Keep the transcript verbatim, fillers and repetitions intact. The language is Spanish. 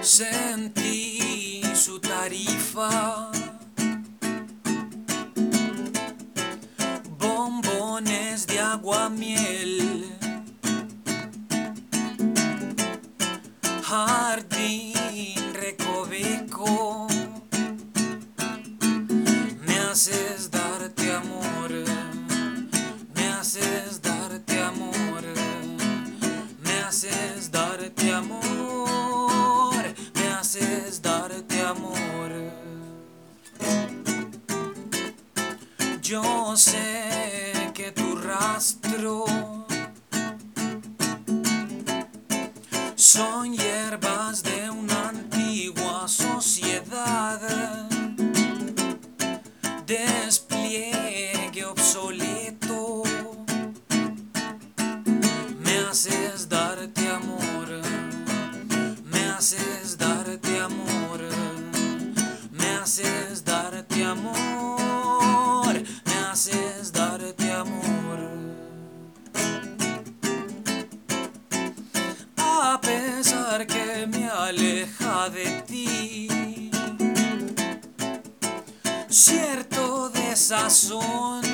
Sentí su tarifa, bombones de aguamiel, jardín recoveco. Me haces darte amor, me haces darte amor, me haces darte amor, me haces darte amor. Yo sé que tu rastro son hierbas de una antigua sociedad, despliegue obsoleto. Me haces darte amor, me haces darte amor, me haces darte amor, me haces darte amor. A pesar que me aleja de ti cierto desazón,